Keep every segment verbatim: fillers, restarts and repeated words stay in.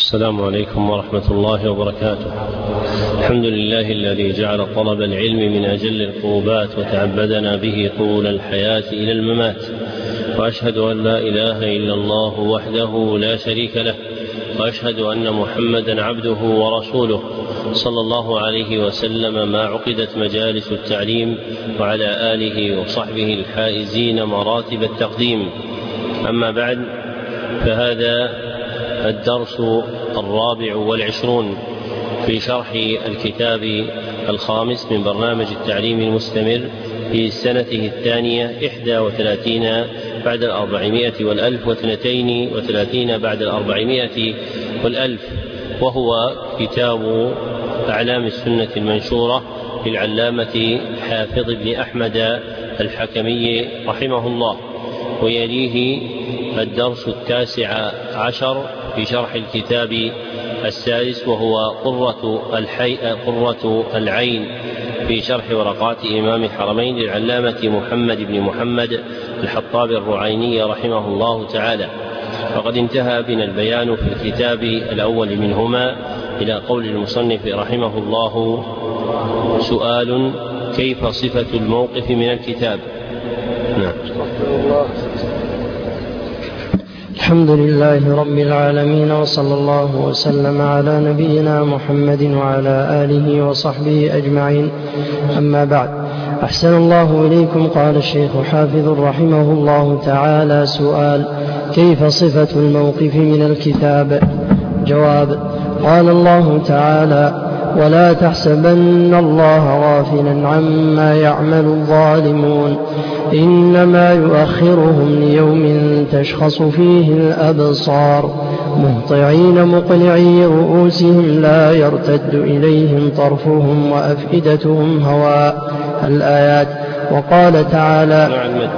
السلام عليكم ورحمة الله وبركاته. الحمد لله الذي جعل طلب العلم من أجل القربات وتعبدنا به طول الحياة إلى الممات، وأشهد أن لا إله إلا الله وحده لا شريك له، وأشهد أن محمدا عبده ورسوله صلى الله عليه وسلم ما عقدت مجالس التعليم، وعلى آله وصحبه الحائزين مراتب التقديم. أما بعد، فهذا الدرس الرابع والعشرون في شرح الكتاب الخامس من برنامج التعليم المستمر في سنته الثانية إحدى وثلاثين بعد الأربعمائة والألف واثنتين وثلاثين بعد الأربعمائة والألف، وهو كتاب أعلام السنة المنشورة للعلامة حافظ بن أحمد الحكمي رحمه الله. ويليه الدرس التاسع عشر في شرح الكتاب السادس، وهو قرة, الحي... قرة العين في شرح ورقات إمام الحرمين للعلامة محمد بن محمد الحطاب الرعيني رحمه الله تعالى. فقد انتهى بنا البيان في الكتاب الأول منهما إلى قول المصنف رحمه الله: سؤال: كيف صفة الموقف من الكتاب؟ نعم. الحمد لله رب العالمين، وصلى الله وسلم على نبينا محمد وعلى آله وصحبه أجمعين. أما بعد، أحسن الله إليكم. قال الشيخ حافظ رحمه الله تعالى: سؤال: كيف صفة الموقف من الكتاب؟ جواب: قال الله تعالى: ولا تحسبن الله غافلا عما يعمل الظالمون، إنما يؤخرهم ليوم تشخص فيه الأبصار، مهطعين مقنعي رؤوسهم لا يرتد إليهم طرفهم وأفئدتهم هواء. الآيات. وقال تعالى: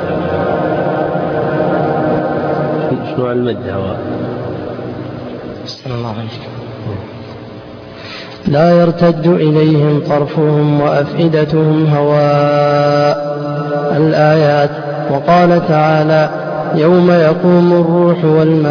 شنو المد هواء؟ صلى الله عليه وسلم. لا يرتد إليهم طرفهم وأفئدتهم هواء. الآيات. وقال تعالى: يوم يقوم الروح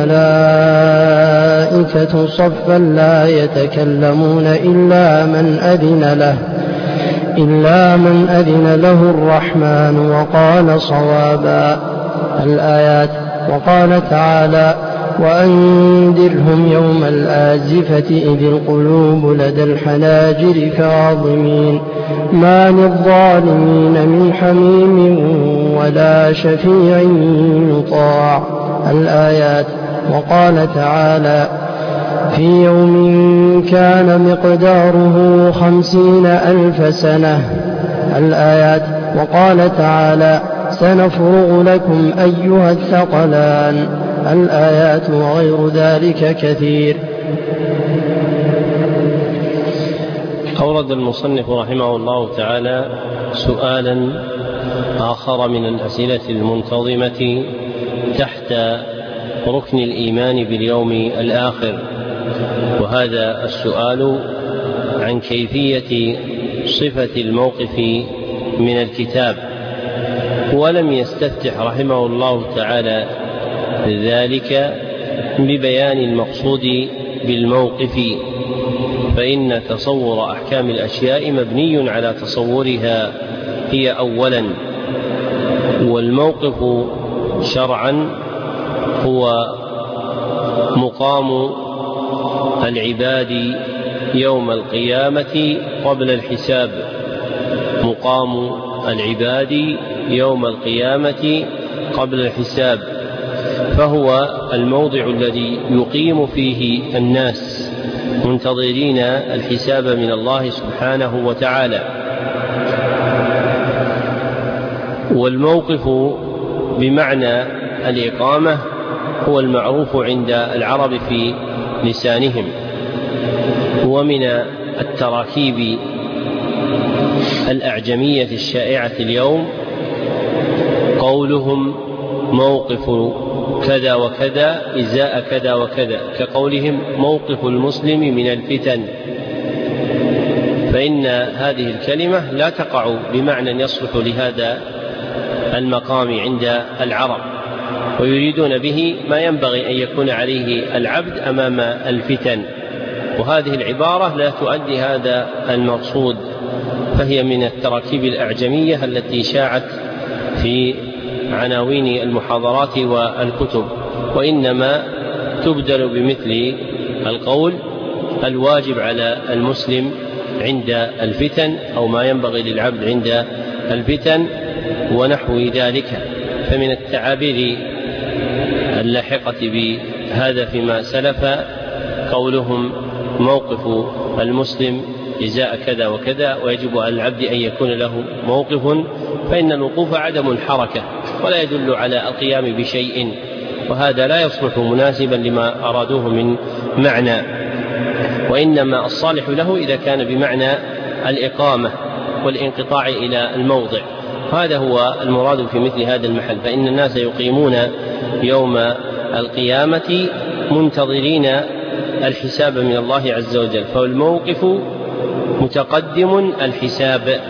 والملائكة صفا لا يتكلمون إلا من أذن له إلا من أذن له الرحمن وقال صوابا. الآيات. وقال تعالى: وأنذرهم يوم الآزفة إذ القلوب لدى الحناجر كاظمين، ما للظالمين من حميم ولا شفيع يطاع. الآيات. وقال تعالى: في يوم كان مقداره خمسين ألف سنة. الآيات. وقال تعالى: سنفرغ لكم أيها الثقلان. الآيات وغير ذلك كثير. أورد المصنف رحمه الله تعالى سؤالا آخر من الأسئلة المنتظمة تحت ركن الإيمان باليوم الآخر، وهذا السؤال عن كيفية صفة الموقف من الكتاب. ولم يستفتح رحمه الله تعالى ذلك ببيان المقصود بالموقف، فإن تصور أحكام الأشياء مبني على تصورها هي أولا، والموقف شرعا هو مقام العباد يوم القيامة قبل الحساب، مقام العباد يوم القيامة قبل الحساب، فهو الموضع الذي يقيم فيه الناس منتظرين الحساب من الله سبحانه وتعالى. والموقف بمعنى الإقامة هو المعروف عند العرب في لسانهم. ومن التراكيب الأعجمية الشائعة اليوم قولهم موقف كذا وكذا إزاء كذا وكذا، كقولهم موقف المسلم من الفتن، فإن هذه الكلمة لا تقع بمعنى يصلح لهذا المقام عند العرب، ويريدون به ما ينبغي أن يكون عليه العبد أمام الفتن، وهذه العبارة لا تؤدي هذا المقصود، فهي من التراكيب الأعجمية التي شاعت في عناوين المحاضرات والكتب، وإنما تبدل بمثل القول الواجب على المسلم عند الفتن أو ما ينبغي للعبد عند الفتن ونحو ذلك. فمن التعابير اللاحقة بهذا فيما سلف قولهم موقف المسلم جزاء كذا وكذا، ويجب على العبد أن يكون له موقف، فإن الوقوف عدم الحركة ولا يدل على القيام بشيء، وهذا لا يصلح مناسبا لما أرادوه من معنى، وإنما الصالح له إذا كان بمعنى الإقامة والانقطاع إلى الموضع. هذا هو المراد في مثل هذا المحل، فإن الناس يقيمون يوم القيامة منتظرين الحساب من الله عز وجل، فالموقف متقدم الحساب.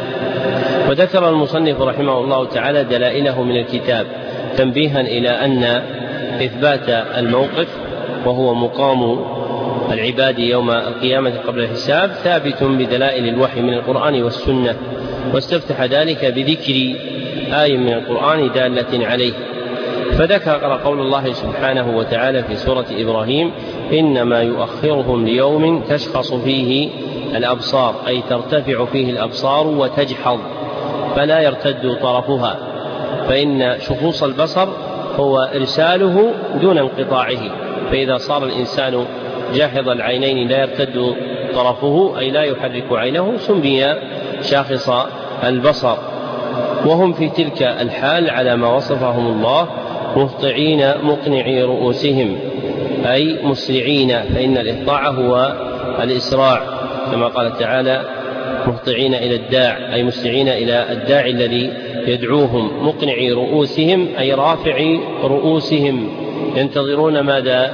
وذكر المصنف رحمه الله تعالى دلائله من الكتاب تنبيها إلى أن إثبات الموقف وهو مقام العباد يوم القيامة قبل الحساب ثابت بدلائل الوحي من القرآن والسنة، واستفتح ذلك بذكر آية من القرآن دالة عليه، فذكر قول الله سبحانه وتعالى في سورة إبراهيم: إنما يؤخرهم ليوم تشخص فيه الأبصار، أي ترتفع فيه الأبصار وتجحظ فلا يرتد طرفها، فإن شخوص البصر هو إرساله دون انقطاعه، فإذا صار الإنسان جاحظ العينين لا يرتد طرفه أي لا يحرك عينه سمي شاخص البصر. وهم في تلك الحال على ما وصفهم الله مهطعين مقنعي رؤوسهم أي مسرعين، فإن الإهطاع هو الإسراع كما قال تعالى: مهطعين إلى الداع أي مسرعين إلى الداعي الذي يدعوهم. مقنعي رؤوسهم أي رافعي رؤوسهم، ينتظرون ماذا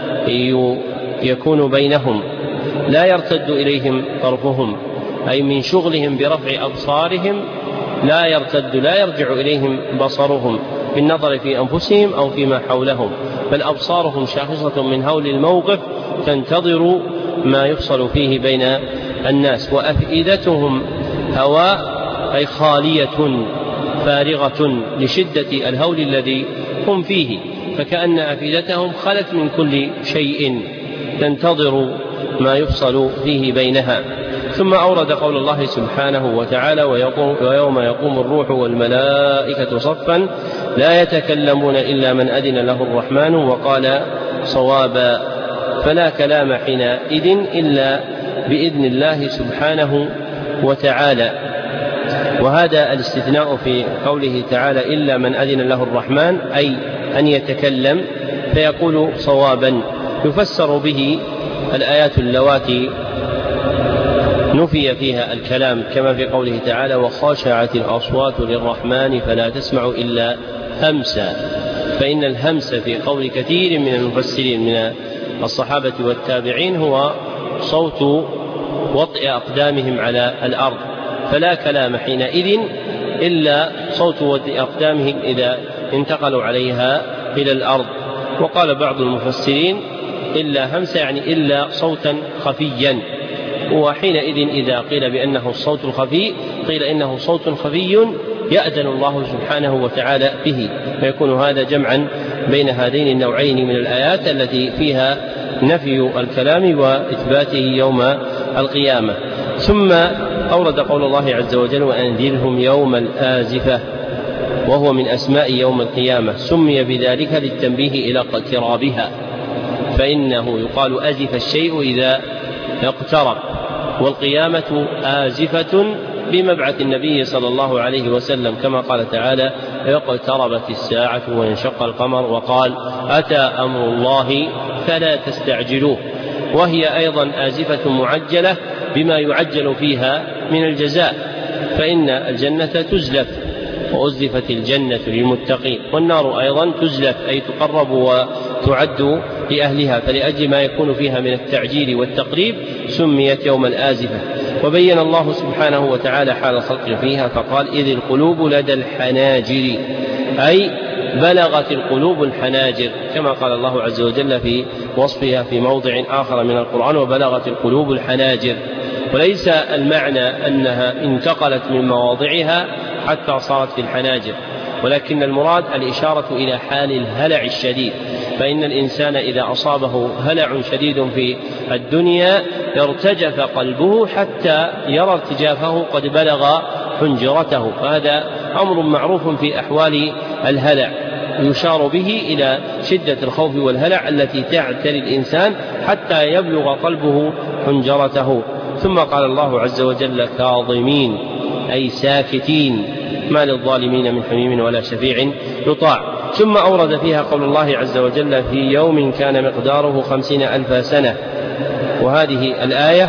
يكون بينهم، لا يرتد إليهم طرفهم، أي من شغلهم برفع أبصارهم لا يرتد لا يرجع إليهم بصرهم بالنظر في أنفسهم أو فيما حولهم، بل أبصارهم شاخصة من هول الموقف تنتظر ما يفصل فيه بين الناس. وأفئدتهم هواء أي خالية فارغة لشدة الهول الذي هم فيه، فكأن أفئدتهم خلت من كل شيء تنتظر ما يفصل فيه بينها. ثم أورد قول الله سبحانه وتعالى: ويوم يقوم الروح والملائكة صفا لا يتكلمون إلا من أذن له الرحمن وقال صوابا، فلا كلام حينئذ إلا بإذن الله سبحانه وتعالى. وهذا الاستثناء في قوله تعالى إلا من أذن له الرحمن أي أن يتكلم فيقول صوابا، يفسر به الآيات اللواتي نفي فيها الكلام كما في قوله تعالى: وخاشعت الأصوات للرحمن فلا تسمع إلا همسا، فإن الهمس في قول كثير من المفسرين من الصحابة والتابعين هو صوت وطئ أقدامهم على الأرض، فلا كلام حينئذ إلا صوت وطئ أقدامهم إذا انتقلوا عليها إلى الأرض. وقال بعض المفسرين إلا همس يعني إلا صوتا خفيا، وحينئذ إذا قيل بأنه الصوت الخفي قيل إنه صوت خفي يأذن الله سبحانه وتعالى به، فيكون هذا جمعا بين هذين النوعين من الآيات التي فيها نفي الكلام وإثباته يوم القيامة. ثم أورد قول الله عز وجل: وأنذرهم يوم الآزفة، وهو من أسماء يوم القيامة، سمي بذلك للتنبيه إلى اقترابها، فإنه يقال أزف الشيء إذا اقترب، والقيامة آزفة بمبعث النبي صلى الله عليه وسلم كما قال تعالى: اقتربت الساعة وانشق القمر وقال أتى أمر الله فلا تستعجلوه. وهي أيضا آزفة معجلة بما يعجل فيها من الجزاء، فإن الجنة تزلف وأزلفت الجنة للمتقين، والنار أيضا تزلف أي تقرب وتعد لأهلها، فلأجل ما يكون فيها من التعجيل والتقريب سميت يوم الآزفة. وبين الله سبحانه وتعالى حال الخلق فيها فقال: إذ القلوب لدى الحناجر، أي بلغت القلوب الحناجر، كما قال الله عز وجل في وصفها في موضع آخر من القرآن: وبلغت القلوب الحناجر. وليس المعنى أنها انتقلت من مواضعها حتى صارت في الحناجر، ولكن المراد الإشارة إلى حال الهلع الشديد، فإن الإنسان إذا أصابه هلع شديد في الدنيا ارتجف قلبه حتى يرى ارتجافه قد بلغ حنجرته، فهذا أمر معروف في أحوال الهلع، يشار به إلى شدة الخوف والهلع التي تعتري الإنسان حتى يبلغ قلبه حنجرته. ثم قال الله عز وجل: كاظمين، أي ساكتين، ما للظالمين من حميم ولا شفيع يطاع. ثم أورد فيها قول الله عز وجل: في يوم كان مقداره خمسين ألف سنة. وهذه الآية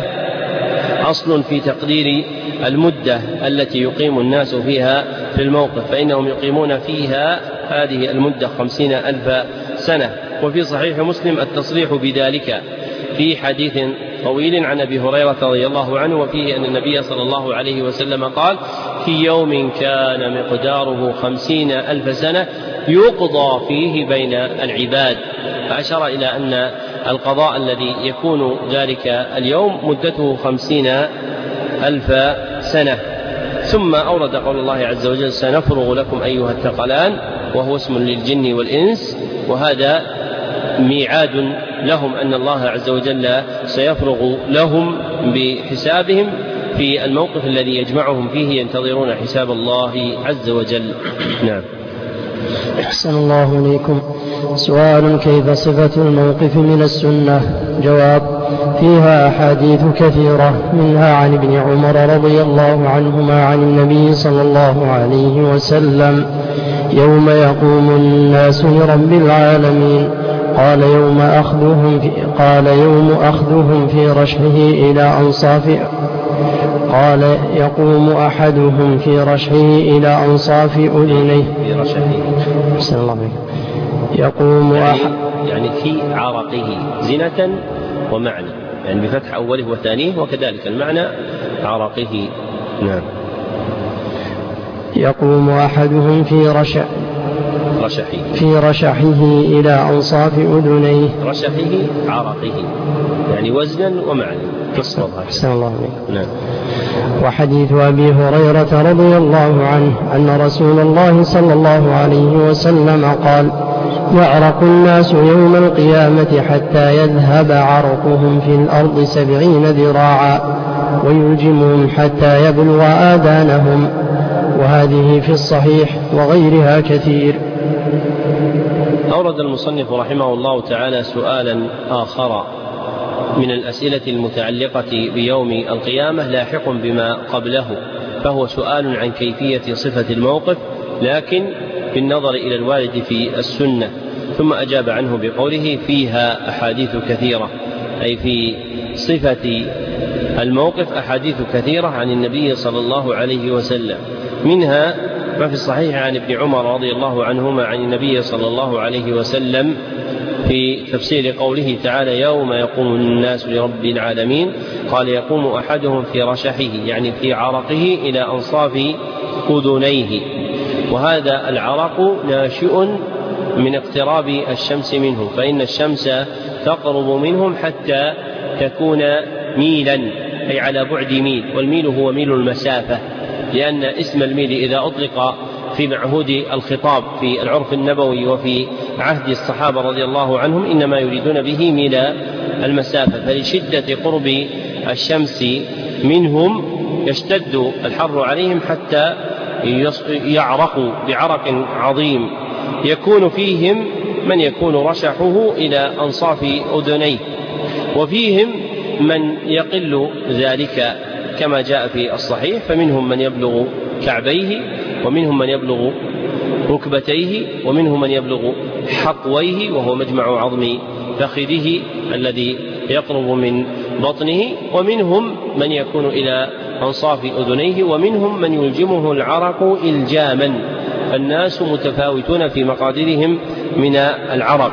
أصل في تقدير المدة التي يقيم الناس فيها في الموقف، فإنهم يقيمون فيها هذه المدة خمسين ألف سنة. وفي صحيح مسلم التصريح بذلك في حديث طويل عن أبي هريرة رضي الله عنه، وفيه أن النبي صلى الله عليه وسلم قال: في يوم كان مقداره خمسين ألف سنة يقضى فيه بين العباد، فأشار إلى أن القضاء الذي يكون ذلك اليوم مدته خمسين ألف سنة. ثم أورد قول الله عز وجل: سنفرغ لكم أيها الثقلان، وهو اسم للجن والإنس، وهذا ميعاد لهم أن الله عز وجل سيفرغ لهم بحسابهم في الموقف الذي يجمعهم فيه ينتظرون حساب الله عز وجل. نعم. أحسن الله إليكم. سؤال: كيف صفة الموقف من السنة؟ جواب: فيها أحاديث كثيرة، منها عن ابن عمر رضي الله عنهما عن النبي صلى الله عليه وسلم: يوم يقوم الناس لرب العالمين، قال يوم أخذهم في, قال يوم أخذهم في رشحه إلى أنصاف قال يقوم أحدهم في رشحه إلى أنصاف أذنيه في رشحه بسم الله يقوم يعني, أحد يعني في عرقه زنة ومعنى، يعني بفتح أوله وثانيه، وكذلك المعنى عرقه. نعم. يقوم أحدهم في رشح رشحه في رشحه إلى أنصاف أذنيه. رشحه عرقه يعني وزنا ومعنى. أحسن الله عليك. نعم. وحديث أبي هريرة رضي الله عنه أن رسول الله صلى الله عليه وسلم قال: يعرق الناس يوم القيامة حتى يذهب عرقهم في الأرض سبعين ذراعا، ويلجمهم حتى يبلغ آذانهم. وهذه في الصحيح وغيرها كثير. أورد المصنف رحمه الله تعالى سؤالا آخر من الأسئلة المتعلقة بيوم القيامة لاحق بما قبله، فهو سؤال عن كيفية صفة الموقف، لكن بالنظر إلى الوارد في السنة. ثم أجاب عنه بقوله: فيها أحاديث كثيرة، أي في صفة الموقف أحاديث كثيرة عن النبي صلى الله عليه وسلم، منها ما في الصحيح عن ابن عمر رضي الله عنهما عن النبي صلى الله عليه وسلم في تفسير قوله تعالى: يوم يقوم الناس لرب العالمين، قال: يقوم أحدهم في رشحه يعني في عرقه إلى أنصاف أذنيه. وهذا العرق ناشئ من اقتراب الشمس منه، فإن الشمس تقرب منهم حتى تكون ميلا، أي على بعد ميل، والميل هو ميل المسافة، لأن اسم الميل إذا أطلق في معهود الخطاب في العرف النبوي وفي عهد الصحابة رضي الله عنهم إنما يريدون به ميل المسافة، فلشدة قرب الشمس منهم يشتد الحر عليهم حتى يعرقوا بعرق عظيم، يكون فيهم من يكون رشحه إلى أنصاف أذنيه، وفيهم من يقل ذلك كما جاء في الصحيح، فمنهم من يبلغ كعبيه، ومنهم من يبلغ ركبتيه، ومنهم من يبلغ حقويه وهو مجمع عظم فخذه الذي يقرب من بطنه، ومنهم من يكون إلى أنصاف أذنيه، ومنهم من يلجمه العرق إلجاما، فالناس متفاوتون في مقاديرهم من العرق.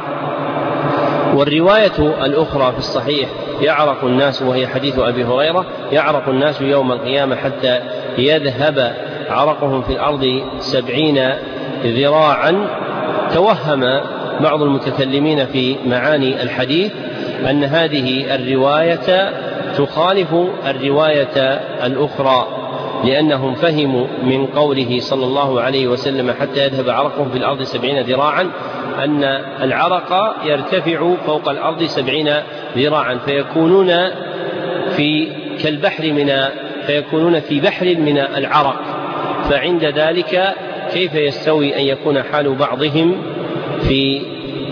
والرواية الأخرى في الصحيح: يعرق الناس، وهي حديث أبي هريرة: يعرق الناس يوم القيامة حتى يذهب عرقهم في الأرض سبعين ذراعا، توهم بعض المتكلمين في معاني الحديث أن هذه الرواية تخالف الرواية الأخرى، لأنهم فهموا من قوله صلى الله عليه وسلم حتى يذهب عرقهم في الأرض سبعين ذراعا أن العرق يرتفع فوق الأرض سبعين ذراعا، فيكونون في كالبحر من فيكونون في بحر من العرق. فعند ذلك كيف يستوي أن يكون حال بعضهم في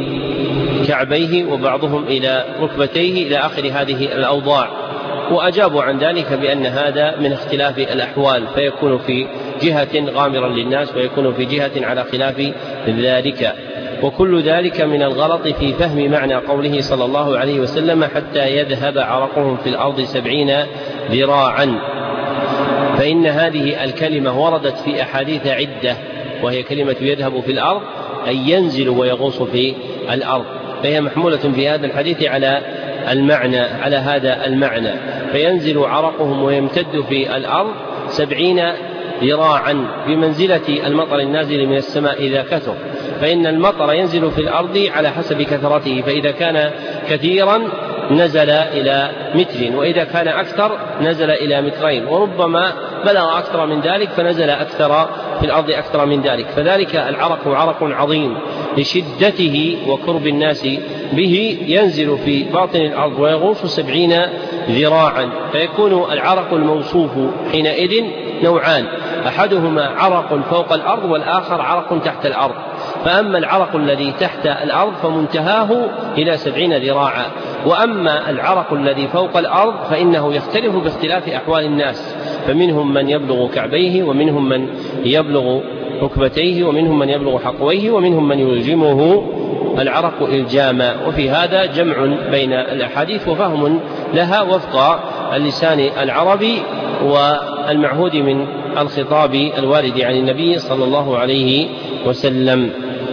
كعبيه وبعضهم إلى ركبتيه إلى آخر هذه الأوضاع؟ وأجابوا عن ذلك بأن هذا من اختلاف الأحوال، فيكون في جهة غامرا للناس ويكون في جهة على خلاف ذلك. وكل ذلك من الغلط في فهم معنى قوله صلى الله عليه وسلم حتى يذهب عرقهم في الأرض سبعين ذراعا، فإن هذه الكلمة وردت في أحاديث عدة، وهي كلمة يذهب في الأرض أي ينزل ويغوص في الأرض، فهي محمولة في هذا الحديث على المعنى على هذا المعنى، فينزل عرقهم ويمتد في الأرض سبعين ذراعا بمنزلة المطر النازل من السماء إذا كثر، فإن المطر ينزل في الأرض على حسب كثرته، فإذا كان كثيرا نزل إلى متر، وإذا كان أكثر نزل إلى مترين، وربما بلغ أكثر من ذلك فنزل أكثر في الأرض أكثر من ذلك. فذلك العرق عرق عظيم لشدته وقرب الناس به، ينزل في باطن الأرض ويغوص سبعين ذراعا، فيكون العرق الموصوف حينئذ نوعان، أحدهما عرق فوق الأرض والآخر عرق تحت الأرض. فأما العرق الذي تحت الأرض فمنتهاه إلى سبعين ذراعا، وأما العرق الذي فوق الأرض فإنه يختلف باختلاف أحوال الناس، فمنهم من يبلغ كعبيه، ومنهم من يبلغ ركبتيه، ومنهم من يبلغ حقويه، ومنهم من يلجمه العرق إلجاما. وفي هذا جمع بين الأحاديث وفهم لها وفق اللسان العربي والمعهود من الخطاب الوارد عن النبي صلى الله عليه وسلم.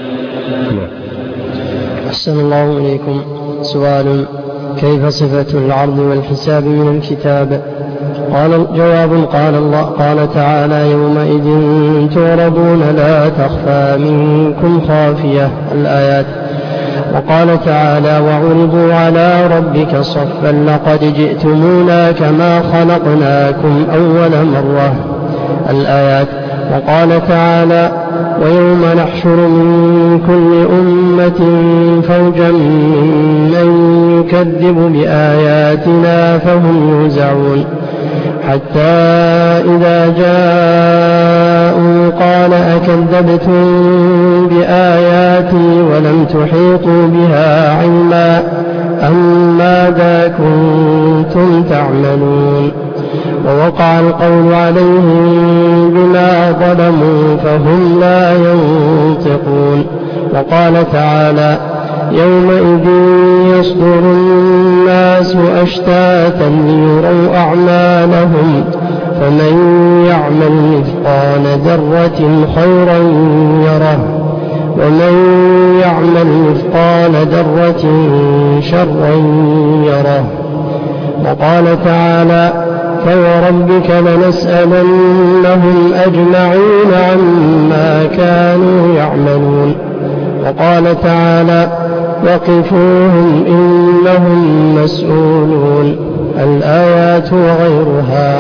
أحسن الله إليكم. سؤال: كيف صفة العرض والحساب من الكتاب؟ قال جواب: قال الله قال تعالى: يومئذ تعرضون لا تخفى منكم خافية، الآيات. وقال تعالى: وعرضوا على ربك صفا لقد جئتمونا كما خلقناكم أول مرة، الآيات. وقال تعالى: ويوم نحشر من كل أمة فوجا ممن يكذب بآياتنا فهم يوزعون، حتى إذا جاءوا قال أكذبتم بآياتي ولم تحيطوا بها علما أم ماذا كنتم تعملون؟ ووقع القول عليهم بما ظلموا فهم لا ينطقون. وقال تعالى: يومئذ يصدر الناس أشتاتا ليروا أعمالهم فمن يعمل مثقال ذرة خيرا يره ومن يعمل مثقال ذرة شرا يره. وقال تعالى: فوربك لنسألنهم أجمعين عما كانوا يعملون. وقال تعالى: وقفوهم إنهم مسؤولون، الآيات وغيرها.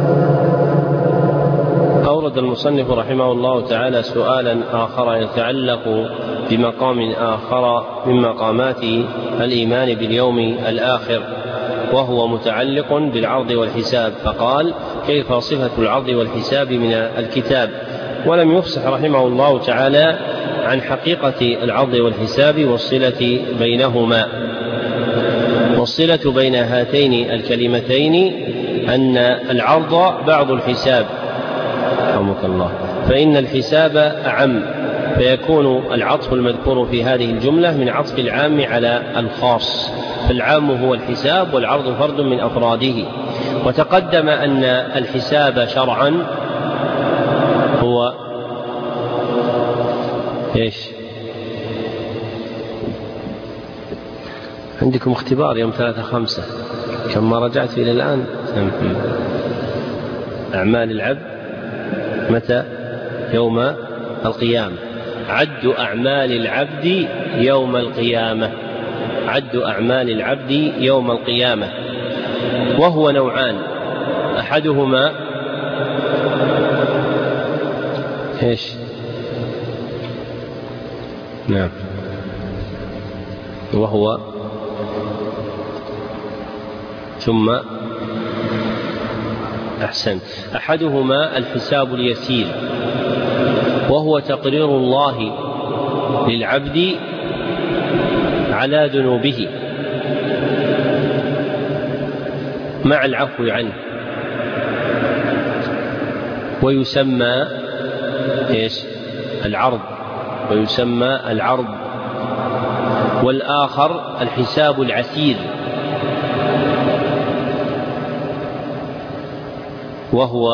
أورد المصنف رحمه الله تعالى سؤالا آخر يتعلق بمقام آخر من مقامات الإيمان باليوم الآخر، وهو متعلق بالعرض والحساب، فقال: كيف صفة العرض والحساب من الكتاب؟ ولم يفصح رحمه الله تعالى عن حقيقة العرض والحساب والصلة بينهما. والصلة بين هاتين الكلمتين أن العرض بعض الحساب، رحمك الله، فإن الحساب أعم، فيكون العطف المذكور في هذه الجملة من عطف العام على الخاص، فالعام هو الحساب والعرض فرد من أفراده. وتقدم أن الحساب شرعا هو إيش؟ عندكم اختبار يوم ثلاثة خمسة، كم ما رجعت إلى الآن؟ أعمال العبد متى؟ يوم القيامة. عد أعمال العبد يوم القيامة، عد أعمال العبد يوم القيامة، وهو نوعان، أحدهما إيش؟ نعم، وهو ثم أحسن أحدهما الحساب اليسير، وهو تقرير الله للعبد على ذنوبه مع العفو عنه، ويسمى إيش؟ العرض، ويسمى العرض. والآخر الحساب العسير، وهو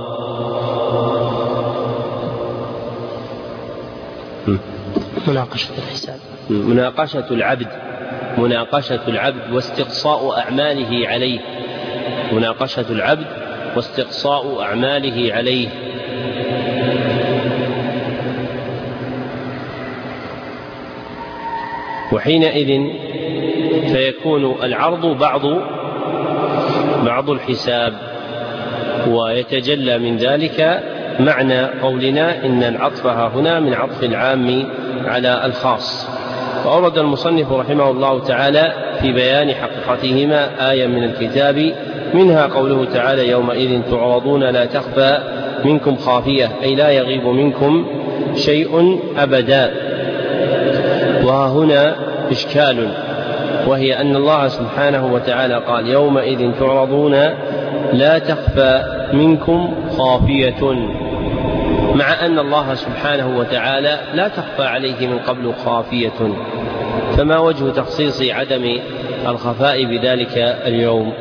مناقشة الحساب، مناقشة العبد، مناقشة العبد واستقصاء أعماله عليه، مناقشة العبد واستقصاء أعماله عليه. وحينئذ فيكون العرض بعض بعض الحساب، ويتجلى من ذلك معنى قولنا إن العطف هنا من عطف العام على الخاص. وأورد المصنف رحمه الله تعالى في بيان حقيقتهما آية من الكتاب، منها قوله تعالى يومئذ تعرضون لا تخفى منكم خافية، أي لا يغيب منكم شيء أبدا. وهنا إشكال، وهي أن الله سبحانه وتعالى قال يومئذ تعرضون لا تخفى منكم خافية، مع أن الله سبحانه وتعالى لا تخفى عليه من قبل خافية، فما وجه تخصيص عدم الخفاء بذلك اليوم؟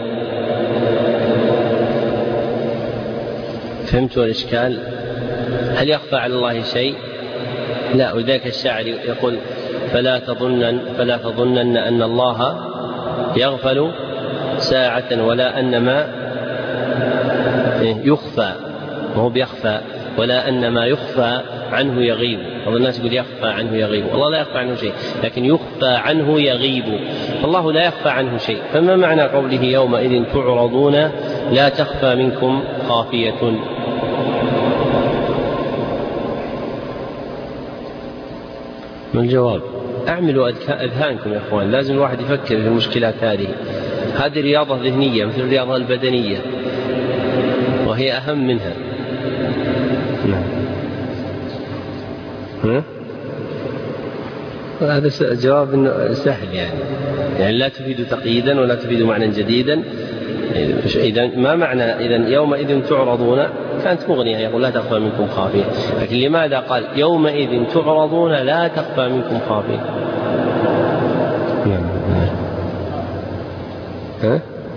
فهمتوا الإشكال؟ هل يخفى على الله شيء؟ لا، وذاك الشاعر يقول فلا تظنن فلا تظنن أن الله يغفل ساعة ولا أن ما يخفى، وهو بيخفى، ولا أن ما يخفى عنه يغيب. بعض الناس يقول يخفى عنه يغيب، والله لا يخفى عنه شيء، لكن يخفى عنه يغيب، الله لا يخفى عنه شيء. فما معنى قوله يومئذ تعرضون لا تخفى منكم خافية؟ ما الجواب؟ اعملوا أذهانكم يا أخوان، لازم الواحد يفكر في المشكلات هذه. هذه رياضة ذهنية مثل الرياضة البدنية، وهي أهم منها. نعم. هذا جواب سهل يعني. يعني لا تفيد تقييدا ولا تفيد معنى جديدا. إذا ما معنى إذا يومئذ تعرضون؟ كانت مغنية، يقول لا تخفى منكم خافية، لكن لماذا قال يومئذ تعرضون لا تخفى منكم خافية؟ ها؟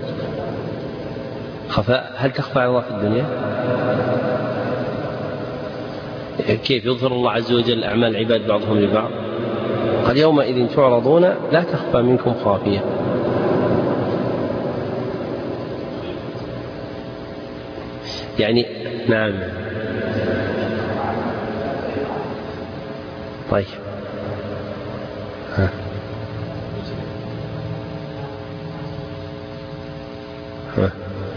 خفاء، هل تخفى على الله في الدنيا؟ كيف يظهر الله عز وجل أعمال العباد بعضهم لبعض؟ قال يومئذ تعرضون لا تخفى منكم خافية. يعني نعم. طيب ها. ها.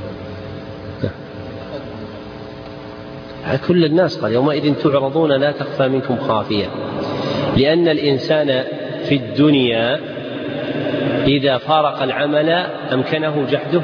ها. كل الناس قال يومئذ تعرضون لا تخفى منكم خافية، لأن الإنسان في الدنيا إذا فارق العمل أمكنه جحده،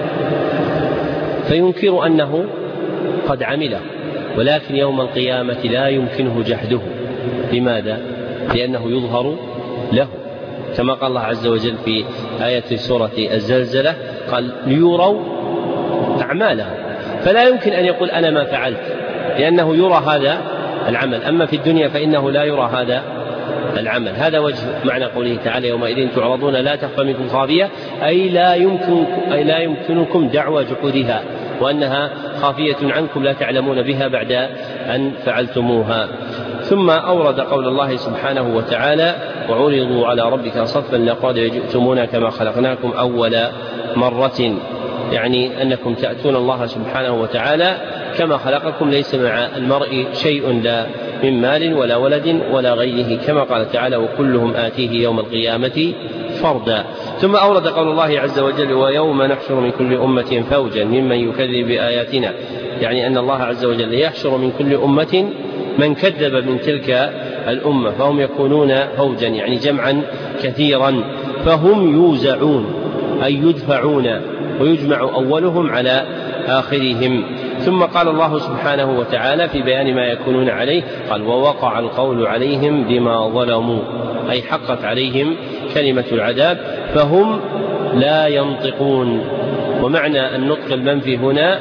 فينكر أنه قد عمله، ولكن يوم القيامة لا يمكنه جحده. لماذا؟ لأنه يظهر له، كما قال الله عز وجل في آية سورة الزلزلة قال ليروا أعماله، فلا يمكن أن يقول أنا ما فعلت، لأنه يرى هذا العمل. أما في الدنيا فإنه لا يرى هذا العمل. هذا وجه معنى قوله تعالى يومئذ تعرضون لا تخفى منكم خافية، أي لا يمكن أي لا يمكنكم دعوى جحودها، وأنها خافية عنكم لا تعلمون بها بعد أن فعلتموها. ثم أورد قول الله سبحانه وتعالى وعرضوا على ربك صفا لقد جئتمونا كما خلقناكم أول مرة، يعني أنكم تأتون الله سبحانه وتعالى كما خلقكم، ليس مع المرء شيء لا من مال ولا ولد ولا غيره، كما قال تعالى وكلهم آتيه يوم القيامة فردا. ثم أورد قول الله عز وجل ويوم نحشر من كل أمة فوجا ممن يكذب بآياتنا، يعني أن الله عز وجل يحشر من كل أمة من كذب من تلك الأمة، فهم يكونون فوجا يعني جمعا كثيرا، فهم يوزعون أي يدفعون ويجمع أولهم على آخرهم. ثم قال الله سبحانه وتعالى في بيان ما يكونون عليه، قال ووقع القول عليهم بما ظلموا، أي حقت عليهم كلمة العذاب فهم لا ينطقون. ومعنى النطق المنفي هنا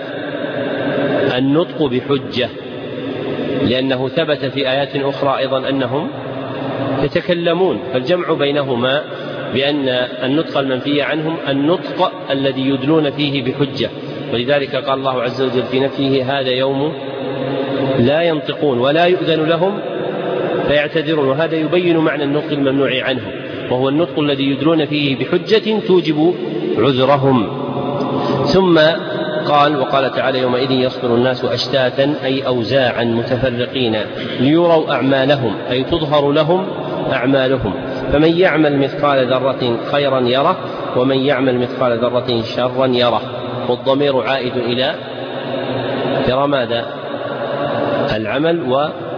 النطق بحجة، لأنه ثبت في آيات أخرى أيضا أنهم يتكلمون، فالجمع بينهما بأن النطق المنفي عنهم النطق الذي يدلون فيه بحجة، ولذلك قال الله عز وجل في نفيه هذا يوم لا ينطقون ولا يؤذن لهم فيعتذرون، وهذا يبين معنى النطق الممنوع عنهم، وهو النطق الذي يدلون فيه بحجة توجب عذرهم. ثم قال وقال تعالى يومئذ يصدر الناس أشتاتا أي أوزاعا متفرقين ليروا أعمالهم، أي تظهر لهم أعمالهم، فمن يعمل مثقال ذرة خيرا يره ومن يعمل مثقال ذرة شرا يره. والضمير عائد إلى يرى ماذا؟ العمل،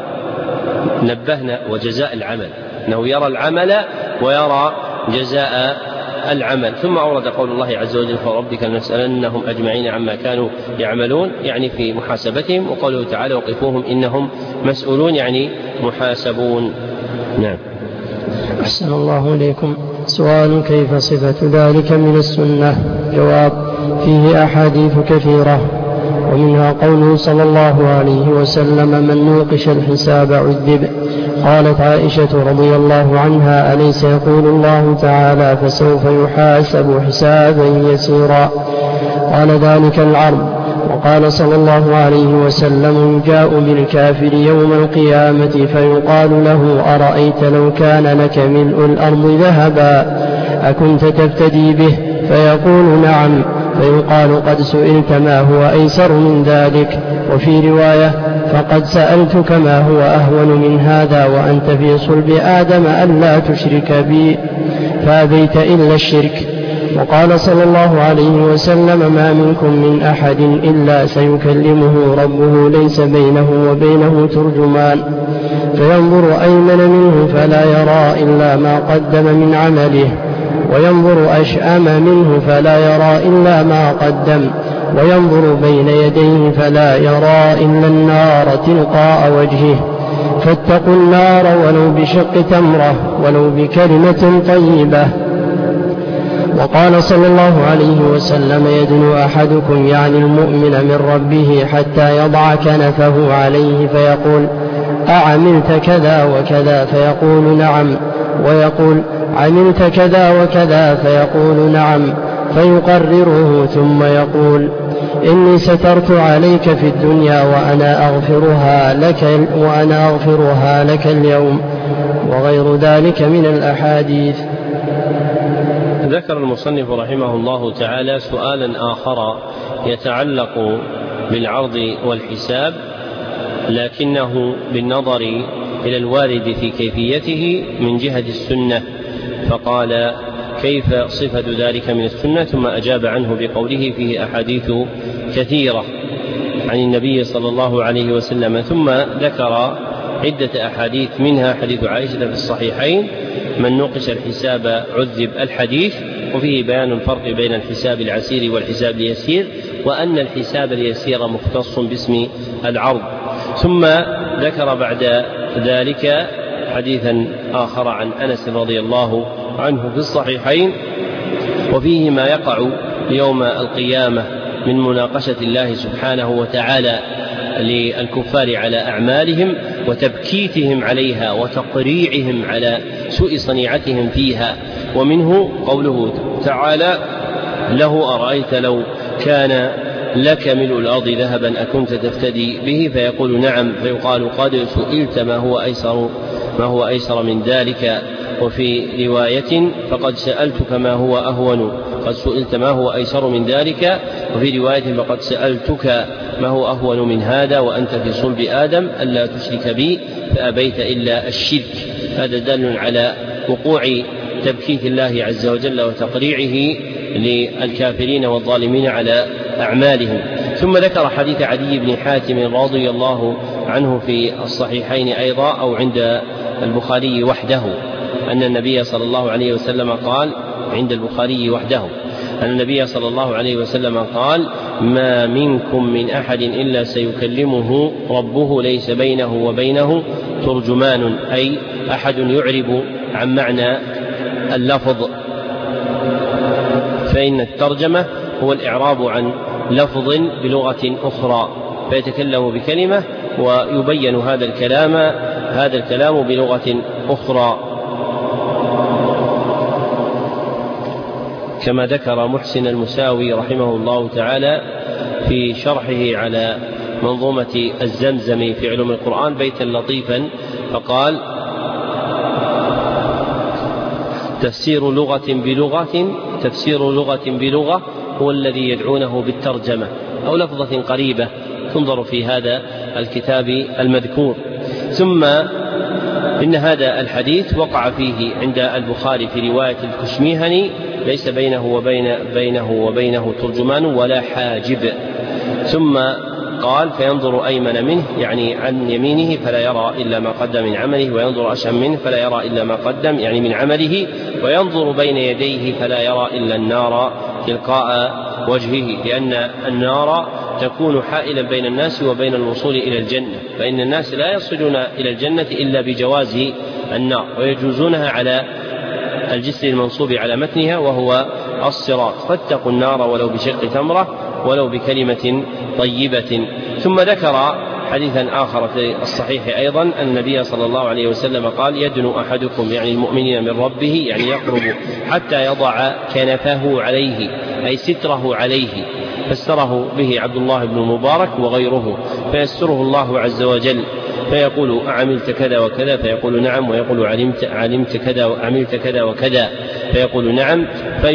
ونبهنا وجزاء العمل، أنه يرى العمل ويرى جزاء العمل. ثم أورد قول الله عز وجل فربك لنسألنهم أجمعين عما كانوا يعملون، يعني في محاسبتهم، وقوله تعالى وقفوهم إنهم مسؤولون يعني محاسبون. نعم. أحسن الله إليكم. سؤال كيف صفة ذلك من السنة؟ جواب فيه أحاديث كثيرة، ومنها قوله صلى الله عليه وسلم من نوقش الحساب عذب. قالت عائشة رضي الله عنها أليس يقول الله تعالى فسوف يحاسب حسابا يسيرا؟ قال ذلك العرض. وقال صلى الله عليه وسلم يجاء بالكافر يوم القيامة فيقال له أرأيت لو كان لك ملء الأرض ذهبا أكنت تفتدي به؟ فيقول نعم، فيقال قد سئلت ما هو أيسر من ذلك. وفي رواية فقد سألتك ما هو أهون من هذا وأنت في صلب آدم ألا تشرك بي فأبيت إلا الشرك. وقال صلى الله عليه وسلم ما منكم من أحد إلا سيكلمه ربه ليس بينه وبينه ترجمان، فينظر أيمن منه فلا يرى إلا ما قدم من عمله، وينظر أشأم منه فلا يرى إلا ما قدم، وينظر بين يديه فلا يرى إلا النار تلقاء وجهه. فاتقوا النار ولو بشق تمرة ولو بكلمة طيبة. وقال صلى الله عليه وسلم يدنو أحدكم يعني المؤمن من ربه حتى يضع كنفه عليه فيقول أعملت كذا وكذا؟ فيقول نعم، ويقول عملت كذا وكذا؟ فيقول نعم، فيقرره ثم يقول إني سترت عليك في الدنيا وأنا أغفرها لك, وأنا أغفرها لك اليوم، وغير ذلك من الأحاديث. ذكر المصنف رحمه الله تعالى سؤالا آخر يتعلق بالعرض والحساب، لكنه بالنظر إلى الوارد في كيفيته من جهة السنة، فقال كيف صفة ذلك من السنة؟ ثم أجاب عنه بقوله فيه أحاديث كثيرة عن النبي صلى الله عليه وسلم، ثم ذكر عدة أحاديث منها حديث عائشة في الصحيحين من نوقش الحساب عذب الحديث، وفيه بيان الفرق بين الحساب العسير والحساب اليسير، وأن الحساب اليسير مختص باسم العرض. ثم ذكر بعد ذلك حديثا آخر عن أنس رضي الله عنه في الصحيحين، وفيه ما يقع يوم القيامة من مناقشة الله سبحانه وتعالى للكفار على أعمالهم وتبكيتهم عليها وتقريعهم على سوء صنيعتهم فيها. ومنه قوله تعالى له أرأيت لو كان لك ملء الأرض ذهبا أكنت تفتدي به؟ فيقول نعم، فيقال قد سئلت ما هو أيسر ما هو أيسر من ذلك. وفي رواية فقد سألتك ما هو أهون، قد سئلت ما هو أيسر من ذلك، وفي رواية فقد سألتك ما هو أهون من هذا وأنت في صلب آدم ألا تشرك بي فأبيت إلا الشرك. هذا دال على وقوع تبكيت الله عز وجل وتقريعه للكافرين والظالمين على أعمالهم. ثم ذكر حديث عدي بن حاتم رضي الله عنه في الصحيحين أيضا أو عند البخاري وحده أن النبي صلى الله عليه وسلم قال عند البخاري وحده أن النبي صلى الله عليه وسلم قال: ما منكم من أحد إلا سيكلمه ربه ليس بينه وبينه ترجمان، أي أحد يعرب عن معنى اللفظ، فإن الترجمة هو الإعراب عن لفظ بلغة أخرى، فيتكلم بكلمة ويبين هذا الكلام هذا الكلام بلغة أخرى، كما ذكر محسن المساوي رحمه الله تعالى في شرحه على منظومة الزمزم في علوم القرآن بيتا لطيفا، فقال: تفسير لغة بلغة تفسير لغة بلغة هو الذي يدعونه بالترجمة أو لفظة قريبة تنظر في هذا الكتاب المذكور. ثم إن هذا الحديث وقع فيه عند البخاري في رواية الكشميهني: ليس بينه وبين بينه وبينه ترجمان ولا حاجب. ثم قال: فينظر أيمن منه يعني عن يمينه فلا يرى إلا ما قدم من عمله، وينظر أشأم منه فلا يرى إلا ما قدم يعني من عمله، وينظر بين يديه فلا يرى إلا النار تلقاء وجهه، لأن النار تكون حائلا بين الناس وبين الوصول إلى الجنة، فإن الناس لا يصلون إلى الجنة إلا بجواز النار، ويجوزونها على الجسر المنصوب على متنها وهو الصراط، فاتقوا النار ولو بشق تمرة ولو بكلمة طيبة. ثم ذكر حديثا آخر في الصحيح أيضا أن النبي صلى الله عليه وسلم قال: يدنو أحدكم يعني المؤمنين من ربه، يعني يقرب حتى يضع كنفه عليه أي ستره عليه، فسره به عبد الله بن المبارك وغيره، فيستره الله عز وجل فيقول: أعملت كذا وكذا؟ فيقول: نعم. ويقول: علمت علمت كذا وعملت كذا وكذا؟ فيقول: نعم.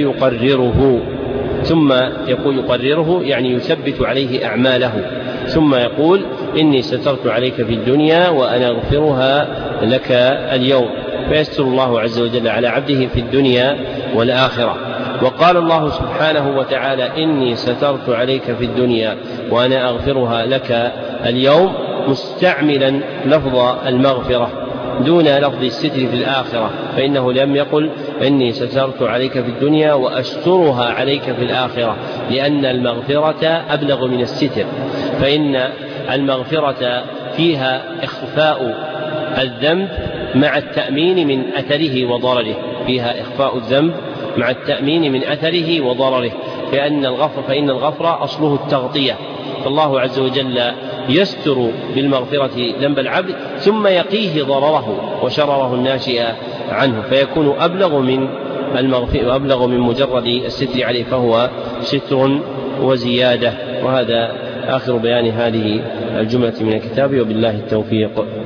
فيقرره، ثم يقول يقرره يعني يثبت عليه أعماله، ثم يقول: إني سترت عليك في الدنيا وأنا أغفرها لك اليوم، فيستر الله عز وجل على عبده في الدنيا والآخرة. وقال الله سبحانه وتعالى: إني سترت عليك في الدنيا وأنا أغفرها لك اليوم، مستعملا لفظ المغفرة دون لفظ الستر في الآخرة، فإنه لم يقل: إني سترت عليك في الدنيا وأسترها عليك في الآخرة، لأن المغفرة أبلغ من الستر، فإن المغفرة فيها إخفاء الذنب مع التأمين من أثره وضرره، فيها إخفاء الذنب مع التأمين من أثره وضرره، فإن الغفر فإن الغفر أصله التغطية، فالله عز وجل يستر بالمغفرة ذنب العبد ثم يقيه ضرره وشرره الناشئ عنه، فيكون أبلغ من المغفرة وأبلغ من مجرد الستر عليه، فهو ستر وزيادة. وهذا آخر بيان هذه الجملة من الكتاب، وبالله التوفيق.